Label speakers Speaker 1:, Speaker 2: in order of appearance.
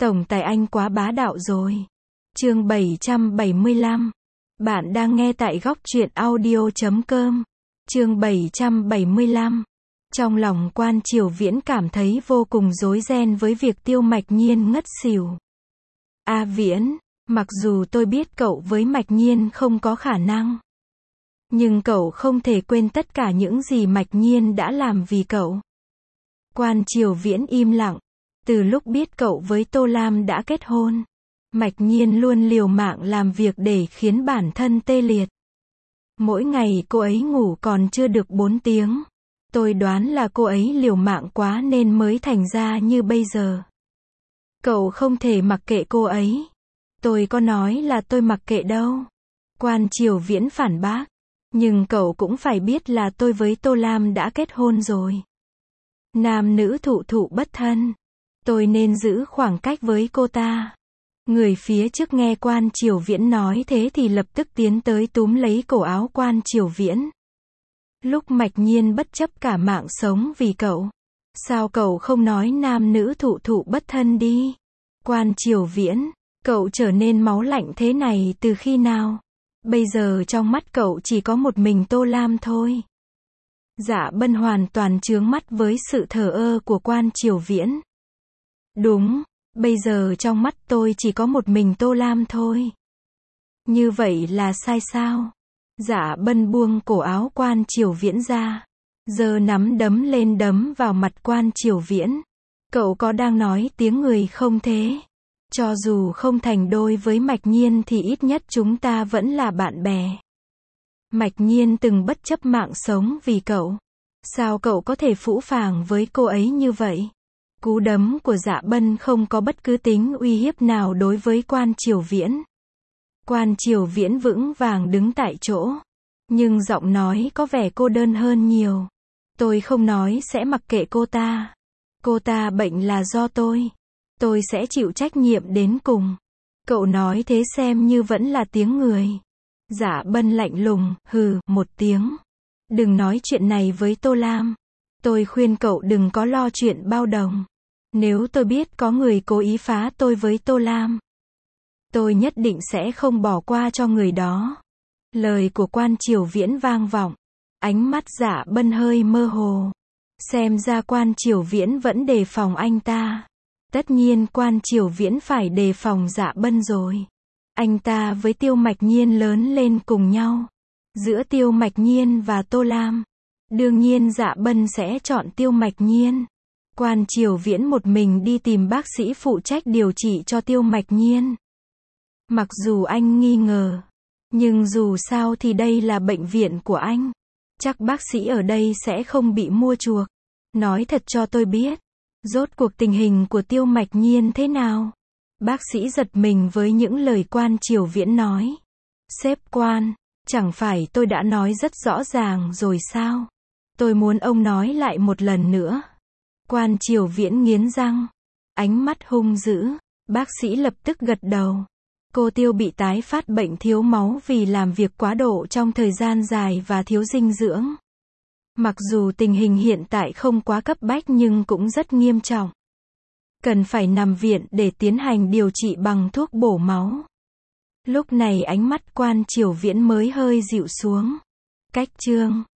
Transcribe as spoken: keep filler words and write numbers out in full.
Speaker 1: Tổng tài anh quá bá đạo rồi. Chương bảy trăm bảy mươi lăm. Bạn đang nghe tại góc truyện audio chấm com. Chương bảy trăm bảy mươi lăm. Trong lòng Quan Triều Viễn cảm thấy vô cùng rối ren với việc Tiêu Mạch Nhiên ngất xỉu. A Viễn, mặc dù tôi biết cậu với Mạch Nhiên không có khả năng, nhưng cậu không thể quên tất cả những gì Mạch Nhiên đã làm vì cậu. Quan Triều Viễn im lặng. Từ lúc biết cậu với Tô Lam đã kết hôn, Mạch Nhiên luôn liều mạng làm việc để khiến bản thân tê liệt. Mỗi ngày cô ấy ngủ còn chưa được bốn tiếng. Tôi đoán là cô ấy liều mạng quá nên mới thành ra như bây giờ. Cậu không thể mặc kệ cô ấy. Tôi có nói là tôi mặc kệ đâu. Quan Triều Viễn phản bác. Nhưng cậu cũng phải biết là tôi với Tô Lam đã kết hôn rồi. Nam nữ thụ thụ bất thân. Tôi nên giữ khoảng cách với cô ta. Người phía trước nghe Quan Triều Viễn nói thế thì lập tức tiến tới túm lấy cổ áo Quan Triều Viễn. Lúc Mạch Nhiên bất chấp cả mạng sống vì cậu. Sao cậu không nói nam nữ thụ thụ bất thân đi? Quan Triều Viễn, cậu trở nên máu lạnh thế này từ khi nào? Bây giờ trong mắt cậu chỉ có một mình Tô Lam thôi. Dạ Bân hoàn toàn chướng mắt với sự thờ ơ của Quan Triều Viễn. Đúng, bây giờ trong mắt tôi chỉ có một mình Tô Lam thôi. Như vậy là sai sao? Dạ Bân buông cổ áo Quan Triều Viễn ra, giơ nắm đấm lên đấm vào mặt Quan Triều Viễn. Cậu có đang nói tiếng người không thế? Cho dù không thành đôi với Mạch Nhiên thì ít nhất chúng ta vẫn là bạn bè. Mạch Nhiên từng bất chấp mạng sống vì cậu. Sao cậu có thể phũ phàng với cô ấy như vậy? Cú đấm của Dạ Bân không có bất cứ tính uy hiếp nào đối với Quan Triều Viễn. Quan Triều Viễn vững vàng đứng tại chỗ, nhưng giọng nói có vẻ cô đơn hơn nhiều. Tôi không nói sẽ mặc kệ cô ta. Cô ta bệnh là do tôi. Tôi sẽ chịu trách nhiệm đến cùng. Cậu nói thế xem như vẫn là tiếng người. Dạ Bân lạnh lùng, hừ, một tiếng. Đừng nói chuyện này với Tô Lam. Tôi khuyên cậu đừng có lo chuyện bao đồng. Nếu tôi biết có người cố ý phá tôi với Tô Lam, tôi nhất định sẽ không bỏ qua cho người đó. Lời của Quan Triều Viễn vang vọng. Ánh mắt Dạ Bân hơi mơ hồ. Xem ra Quan Triều Viễn vẫn đề phòng anh ta. Tất nhiên Quan Triều Viễn phải đề phòng Dạ Bân rồi. Anh ta với Tiêu Mạch Nhiên lớn lên cùng nhau. Giữa Tiêu Mạch Nhiên và Tô Lam, đương nhiên Dạ Bân sẽ chọn Tiêu Mạch Nhiên. Quan Triều Viễn một mình đi tìm bác sĩ phụ trách điều trị cho Tiêu Mạch Nhiên. Mặc dù anh nghi ngờ, nhưng dù sao thì đây là bệnh viện của anh. Chắc bác sĩ ở đây sẽ không bị mua chuộc. Nói thật cho tôi biết, rốt cuộc tình hình của Tiêu Mạch Nhiên thế nào? Bác sĩ giật mình với những lời Quan Triều Viễn nói. Sếp Quan, chẳng phải tôi đã nói rất rõ ràng rồi sao? Tôi muốn ông nói lại một lần nữa. Quan Triều Viễn nghiến răng, ánh mắt hung dữ. Bác sĩ lập tức gật đầu. Cô Tiêu bị tái phát bệnh thiếu máu vì làm việc quá độ trong thời gian dài và thiếu dinh dưỡng. Mặc dù tình hình hiện tại không quá cấp bách nhưng cũng rất nghiêm trọng. Cần phải nằm viện để tiến hành điều trị bằng thuốc bổ máu. Lúc này ánh mắt Quan Triều Viễn mới hơi dịu xuống. Cách chương